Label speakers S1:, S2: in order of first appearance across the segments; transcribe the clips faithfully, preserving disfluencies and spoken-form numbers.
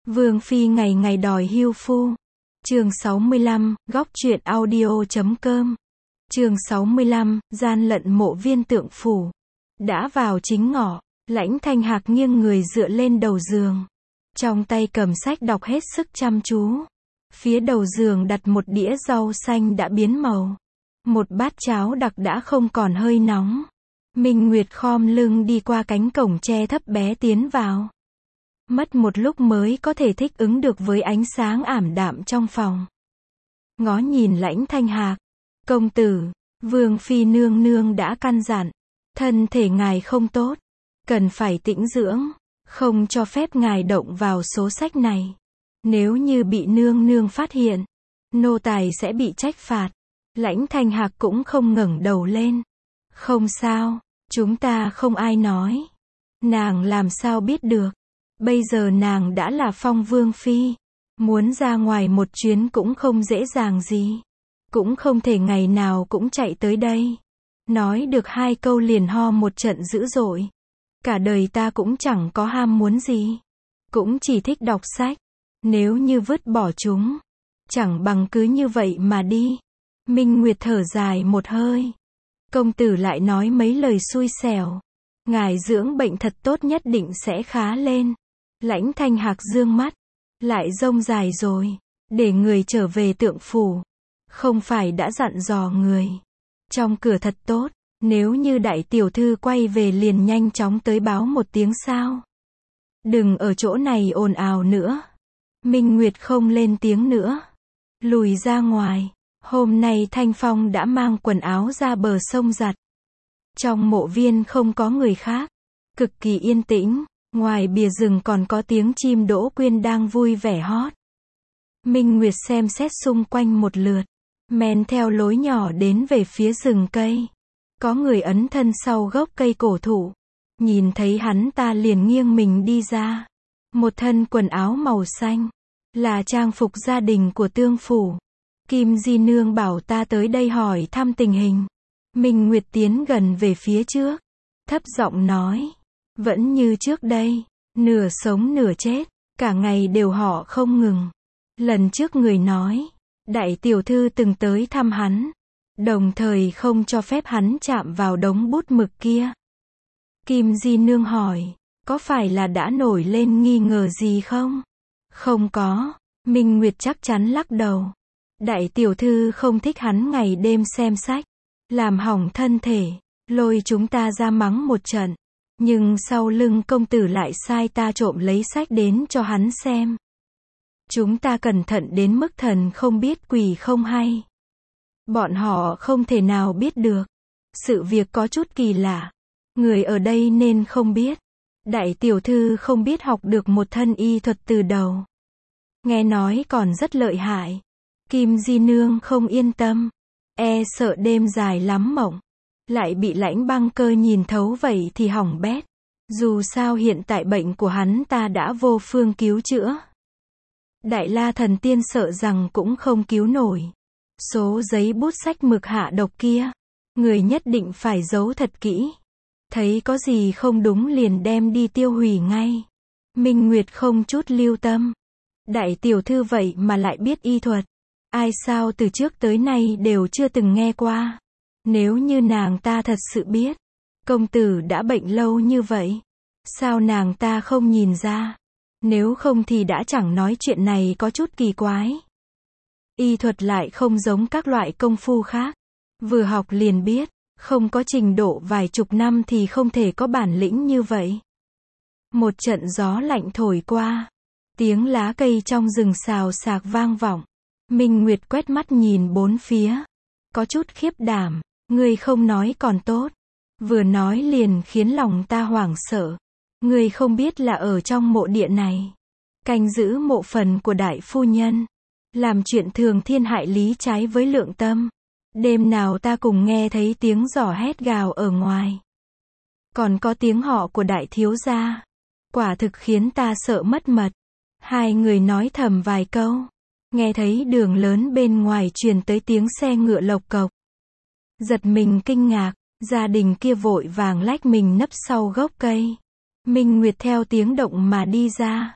S1: Vương phi ngày ngày đòi hưu phu. Chương sáu mươi lăm, góc truyện audio chấm com. Chương sáu mươi lăm, gian lận mộ viên tượng phủ. Đã vào chính ngọ, Lãnh Thanh Hạc nghiêng người dựa lên đầu giường. Trong tay cầm sách đọc hết sức chăm chú. Phía đầu giường đặt một đĩa rau xanh đã biến màu. Một bát cháo đặc đã không còn hơi nóng. Minh Nguyệt khom lưng đi qua cánh cổng tre thấp bé tiến vào. Mất một lúc mới có thể thích ứng được với ánh sáng ảm đạm trong phòng. Ngó nhìn Lãnh Thanh Hạc. Công tử, Vương phi nương nương đã căn dặn. Thân thể ngài không tốt. Cần phải tĩnh dưỡng. Không cho phép ngài động vào số sách này. Nếu như bị nương nương phát hiện, nô tài sẽ bị trách phạt. Lãnh Thanh Hạc cũng không ngẩng đầu lên. Không sao, chúng ta không ai nói. Nàng làm sao biết được. Bây giờ nàng đã là phong vương phi. Muốn ra ngoài một chuyến cũng không dễ dàng gì. Cũng không thể ngày nào cũng chạy tới đây. Nói được hai câu liền ho một trận dữ dội. Cả đời ta cũng chẳng có ham muốn gì. Cũng chỉ thích đọc sách. Nếu như vứt bỏ chúng, chẳng bằng cứ như vậy mà đi. Minh Nguyệt thở dài một hơi. Công tử lại nói mấy lời xui xẻo. Ngài dưỡng bệnh thật tốt nhất định sẽ khá lên. Lãnh Thanh Hạc dương mắt. Lại rông dài rồi. Để người trở về tượng phủ. Không phải đã dặn dò người. Trong cửa thật tốt. Nếu như đại tiểu thư quay về liền nhanh chóng tới báo một tiếng sao. Đừng ở chỗ này ồn ào nữa. Minh Nguyệt không lên tiếng nữa. Lùi ra ngoài. Hôm nay Thanh Phong đã mang quần áo ra bờ sông giặt. Trong mộ viên không có người khác. Cực kỳ yên tĩnh. Ngoài bìa rừng còn có tiếng chim đỗ quyên đang vui vẻ hót. Minh Nguyệt xem xét xung quanh một lượt. Men theo lối nhỏ đến về phía rừng cây. Có người ấn thân sau gốc cây cổ thụ. Nhìn thấy hắn ta liền nghiêng mình đi ra. Một thân quần áo màu xanh. Là trang phục gia đình của tương phủ. Kim Di Nương bảo ta tới đây hỏi thăm tình hình. Minh Nguyệt tiến gần về phía trước. Thấp giọng nói. Vẫn như trước đây. Nửa sống nửa chết. Cả ngày đều họ không ngừng. Lần trước người nói. Đại tiểu thư từng tới thăm hắn. Đồng thời không cho phép hắn chạm vào đống bút mực kia. Kim Di Nương hỏi. Có phải là đã nổi lên nghi ngờ gì không? Không có. Minh Nguyệt chắc chắn lắc đầu. Đại tiểu thư không thích hắn ngày đêm xem sách. Làm hỏng thân thể. Lôi chúng ta ra mắng một trận. Nhưng sau lưng công tử lại sai ta trộm lấy sách đến cho hắn xem. Chúng ta cẩn thận đến mức thần không biết quỷ không hay. Bọn họ không thể nào biết được. Sự việc có chút kỳ lạ. Người ở đây nên không biết. Đại tiểu thư không biết học được một thân y thuật từ đầu. Nghe nói còn rất lợi hại. Kim Di Nương không yên tâm. E sợ đêm dài lắm mộng. Lại bị Lãnh Băng Cơ nhìn thấu vậy thì hỏng bét. Dù sao hiện tại bệnh của hắn ta đã vô phương cứu chữa. Đại La Thần Tiên sợ rằng cũng không cứu nổi. Số giấy bút sách mực hạ độc kia. Người nhất định phải giấu thật kỹ. Thấy có gì không đúng liền đem đi tiêu hủy ngay. Minh Nguyệt không chút lưu tâm. Đại tiểu thư vậy mà lại biết y thuật. Ai sao từ trước tới nay đều chưa từng nghe qua. Nếu như nàng ta thật sự biết. Công tử đã bệnh lâu như vậy. Sao nàng ta không nhìn ra. Nếu không thì đã chẳng nói chuyện này có chút kỳ quái. Y thuật lại không giống các loại công phu khác. Vừa học liền biết. Không có trình độ vài chục năm thì không thể có bản lĩnh như vậy. Một trận gió lạnh thổi qua. Tiếng lá cây trong rừng xào xạc vang vọng. Minh Nguyệt quét mắt nhìn bốn phía. Có chút khiếp đảm. Ngươi không nói còn tốt. Vừa nói liền khiến lòng ta hoảng sợ. Ngươi không biết là ở trong mộ địa này. Canh giữ mộ phần của đại phu nhân. Làm chuyện thường thiên hại lý trái với lượng tâm. Đêm nào ta cùng nghe thấy tiếng giỏ hét gào ở ngoài. Còn có tiếng họ của đại thiếu gia. Quả thực khiến ta sợ mất mật. Hai người nói thầm vài câu. Nghe thấy đường lớn bên ngoài truyền tới tiếng xe ngựa lộc cộc. Giật mình kinh ngạc. Gia đình kia vội vàng lách mình nấp sau gốc cây. Minh Nguyệt theo tiếng động mà đi ra.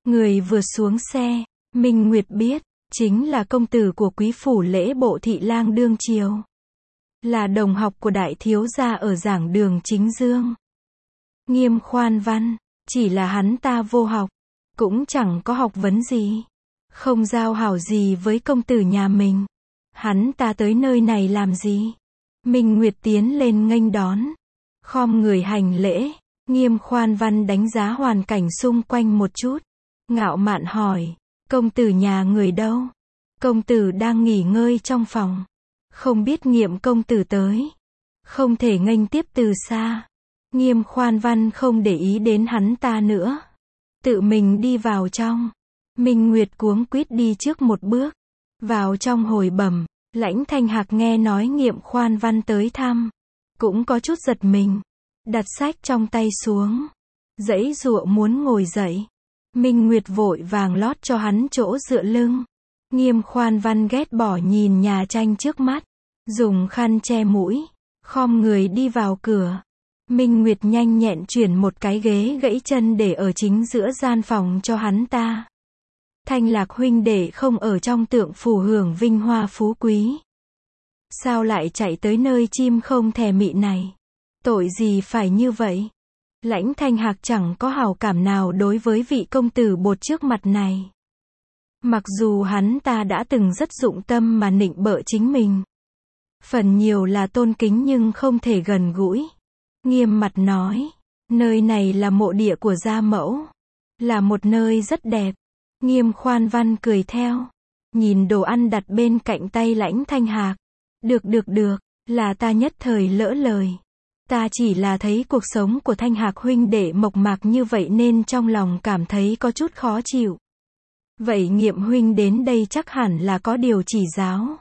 S1: Người vừa xuống xe, Minh Nguyệt biết, chính là công tử của quý phủ Lễ Bộ thị lang đương triều. Là đồng học của đại thiếu gia ở giảng đường chính dương. Nghiêm Khoan Văn, chỉ là hắn ta vô học, cũng chẳng có học vấn gì, không giao hảo gì với công tử nhà mình. Hắn ta tới nơi này làm gì? Minh Nguyệt tiến lên nghênh đón, khom người hành lễ. Nghiêm Khoan Văn đánh giá hoàn cảnh xung quanh một chút, ngạo mạn hỏi, công tử nhà người đâu? Công tử đang nghỉ ngơi trong phòng, không biết Nghiêm công tử tới, không thể nghênh tiếp từ xa. Nghiêm Khoan Văn không để ý đến hắn ta nữa, tự mình đi vào trong. Minh Nguyệt cuống quýt đi trước một bước, vào trong hồi bẩm. Lãnh Thanh Hạc nghe nói Nghiêm Khoan Văn tới thăm, cũng có chút giật mình, đặt sách trong tay xuống, giãy giụa muốn ngồi dậy. Minh Nguyệt vội vàng lót cho hắn chỗ dựa lưng. Nghiêm Khoan Văn ghét bỏ nhìn nhà tranh trước mắt, dùng khăn che mũi, khom người đi vào cửa. Minh Nguyệt nhanh nhẹn chuyển một cái ghế gãy chân để ở chính giữa gian phòng cho hắn ta. Thanh Lạc huynh đệ không ở trong Tượng phủ hưởng vinh hoa phú quý, sao lại chạy tới nơi chim không thè mị này? Tội gì phải như vậy? Lãnh Thanh Hạc chẳng có hảo cảm nào đối với vị công tử bột trước mặt này. Mặc dù hắn ta đã từng rất dụng tâm mà nịnh bợ chính mình, phần nhiều là tôn kính nhưng không thể gần gũi. Nghiêm mặt nói, nơi này là mộ địa của gia mẫu, là một nơi rất đẹp. Nghiêm Khoan Văn cười theo, nhìn đồ ăn đặt bên cạnh tay Lãnh Thanh Hạc. Được được được, là ta nhất thời lỡ lời. Ta chỉ là thấy cuộc sống của Thanh Hạc huynh đệ mộc mạc như vậy nên trong lòng cảm thấy có chút khó chịu. Vậy Nghiêm huynh đến đây chắc hẳn là có điều chỉ giáo.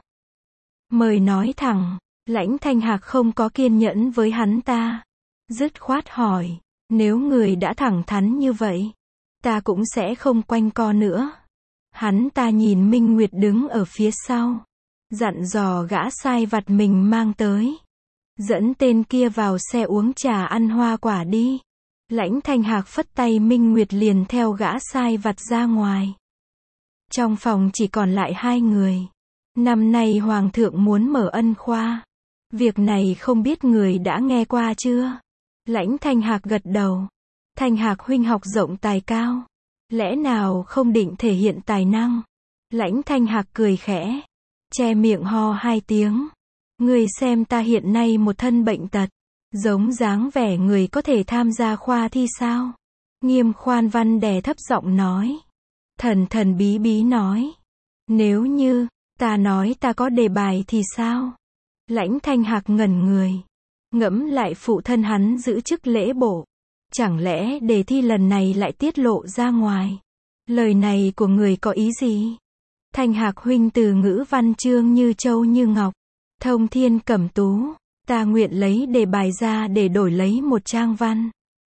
S1: Mời nói thẳng. Lãnh Thanh Hạc không có kiên nhẫn với hắn ta, dứt khoát hỏi, nếu người đã thẳng thắn như vậy, ta cũng sẽ không quanh co nữa. Hắn ta nhìn Minh Nguyệt đứng ở phía sau, dặn dò gã sai vặt mình mang tới, dẫn tên kia vào xe uống trà ăn hoa quả đi. Lãnh Thanh Hạc phất tay, Minh Nguyệt liền theo gã sai vặt ra ngoài. Trong phòng chỉ còn lại hai người. Năm nay Hoàng thượng muốn mở ân khoa. Việc này không biết người đã nghe qua chưa? Lãnh Thanh Hạc gật đầu. Thanh Hạc huynh học rộng tài cao, lẽ nào không định thể hiện tài năng? Lãnh Thanh Hạc cười khẽ, che miệng ho hai tiếng. Người xem ta hiện nay một thân bệnh tật, giống dáng vẻ người có thể tham gia khoa thi sao? Nghiêm Khoan Văn đè thấp giọng nói. Thần thần bí bí nói. Nếu như, ta nói ta có đề bài thì sao? Lãnh Thanh Hạc ngẩn người, ngẫm lại phụ thân hắn giữ chức lễ bộ. Chẳng lẽ đề thi lần này lại tiết lộ ra ngoài? Lời này của người có ý gì? Thanh Hạc huynh từ ngữ văn chương như châu như ngọc, thông thiên cẩm tú, ta nguyện lấy đề bài ra để đổi lấy một trang văn.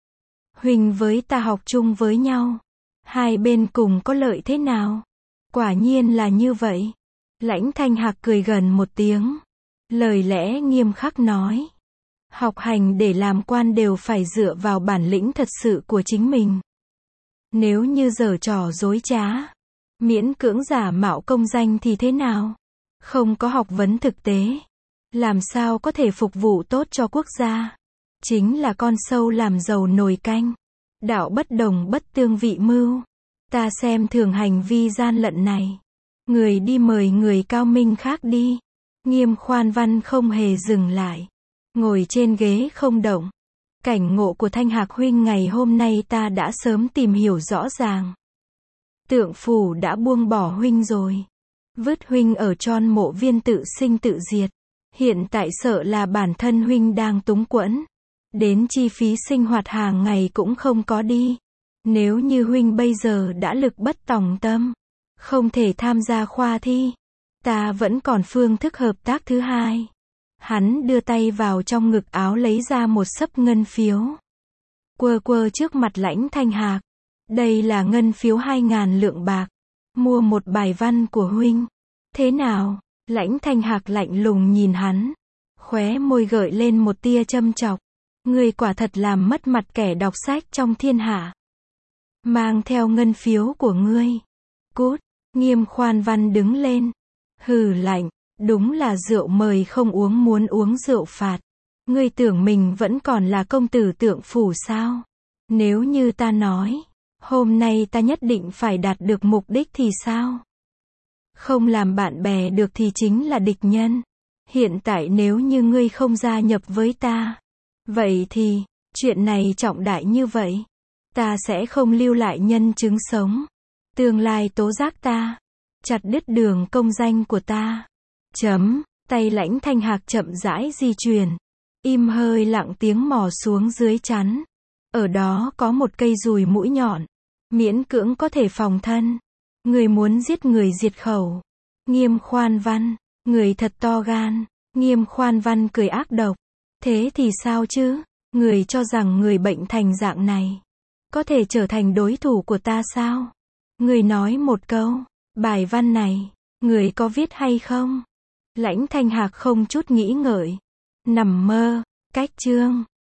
S1: Huynh với ta học chung với nhau, hai bên cùng có lợi thế nào? Quả nhiên là như vậy. Lãnh Thanh Hạc cười gần một tiếng, lời lẽ nghiêm khắc nói. Học hành để làm quan đều phải dựa vào bản lĩnh thật sự của chính mình. Nếu như giở trò dối trá, miễn cưỡng giả mạo công danh thì thế nào? Không có học vấn thực tế, làm sao có thể phục vụ tốt cho quốc gia? Chính là con sâu làm dầu nồi canh. Đạo bất đồng bất tương vị mưu. Ta xem thường hành vi gian lận này. Người đi mời người cao minh khác đi. Nghiêm Khoan Văn không hề dừng lại, ngồi trên ghế không động. Cảnh ngộ của Thanh Hạc huynh ngày hôm nay ta đã sớm tìm hiểu rõ ràng. Tượng phủ đã buông bỏ huynh rồi, vứt huynh ở tron mộ viên tự sinh tự diệt. Hiện tại sợ là bản thân huynh đang túng quẫn, đến chi phí sinh hoạt hàng ngày cũng không có đi. Nếu như huynh bây giờ đã lực bất tòng tâm, không thể tham gia khoa thi, ta vẫn còn phương thức hợp tác thứ hai. Hắn đưa tay vào trong ngực áo lấy ra một xấp ngân phiếu, quơ quơ trước mặt Lãnh Thanh Hạc. Đây là ngân phiếu hai ngàn lượng bạc, mua một bài văn của huynh. Thế nào? Lãnh Thanh Hạc lạnh lùng nhìn hắn, khóe môi gợi lên một tia châm chọc. Ngươi quả thật làm mất mặt kẻ đọc sách trong thiên hạ. mang theo ngân phiếu của ngươi. Cút, Nghiêm Khoan Văn đứng lên. Hừ lạnh, đúng là rượu mời không uống muốn uống rượu phạt. Ngươi tưởng mình vẫn còn là công tử Tượng Phủ sao? Nếu như ta nói, hôm nay ta nhất định phải đạt được mục đích thì sao? Không làm bạn bè được thì chính là địch nhân. Hiện tại nếu như ngươi không gia nhập với ta, vậy thì, chuyện này trọng đại như vậy, ta sẽ không lưu lại nhân chứng sống. Tương lai tố giác ta, chặt đứt đường công danh của ta. Chấm, tay Lãnh Thanh Hạc chậm rãi di chuyển. Im hơi lặng tiếng mò xuống dưới chắn. Ở đó có một cây dùi mũi nhọn, miễn cưỡng có thể phòng thân. Người muốn giết người diệt khẩu. Nghiêm Khoan Văn, người thật to gan. Nghiêm Khoan Văn cười ác độc. Thế thì sao chứ? Người cho rằng người bệnh thành dạng này có thể trở thành đối thủ của ta sao? Người nói một câu, bài văn này, người có viết hay không? Lãnh Thanh Hạc không chút nghĩ ngợi. Nằm mơ, cách chương.